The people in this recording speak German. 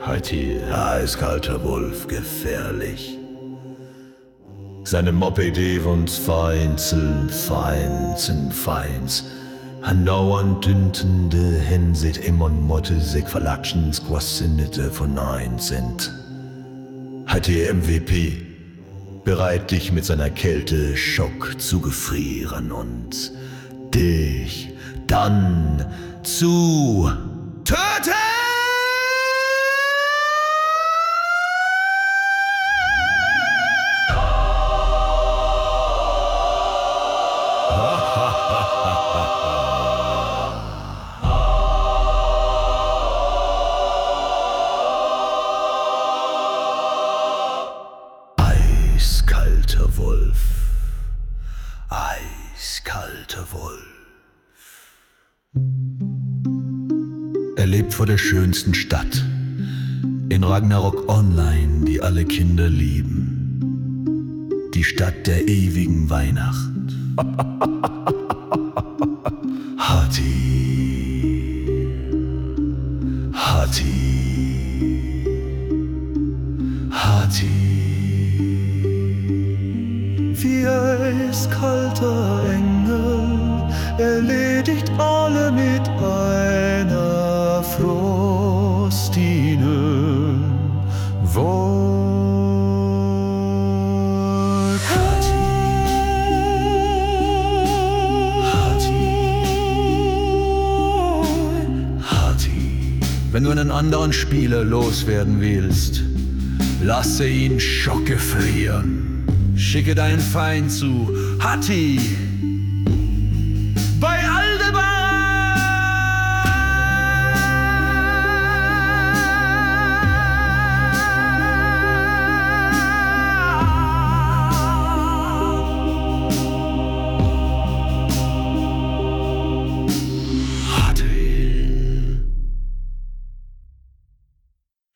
Hatti, eiskalter Wolf, gefährlich. Seine Moped und feinzeln, feins. Han dauernd düntende hensit imon måtte sig forlaksjens quasinnete verneint sind. Hatti MVP, bereit dich mit seiner Kälte Schock zu gefrieren und dich dann zu töten! Eiskalter Wolf, eiskalter Wolf. Er lebt vor der schönsten Stadt, in Ragnarok Online, die alle Kinder lieben. Die Stadt der ewigen Weihnacht. Hatti. Wie eiskalter Engel erledigt alle mit einer frostinen Wolke. Hatti. Wenn du einen anderen Spieler loswerden willst, lasse ihn Schocke frieren. Schicke deinen Feind zu Hatti.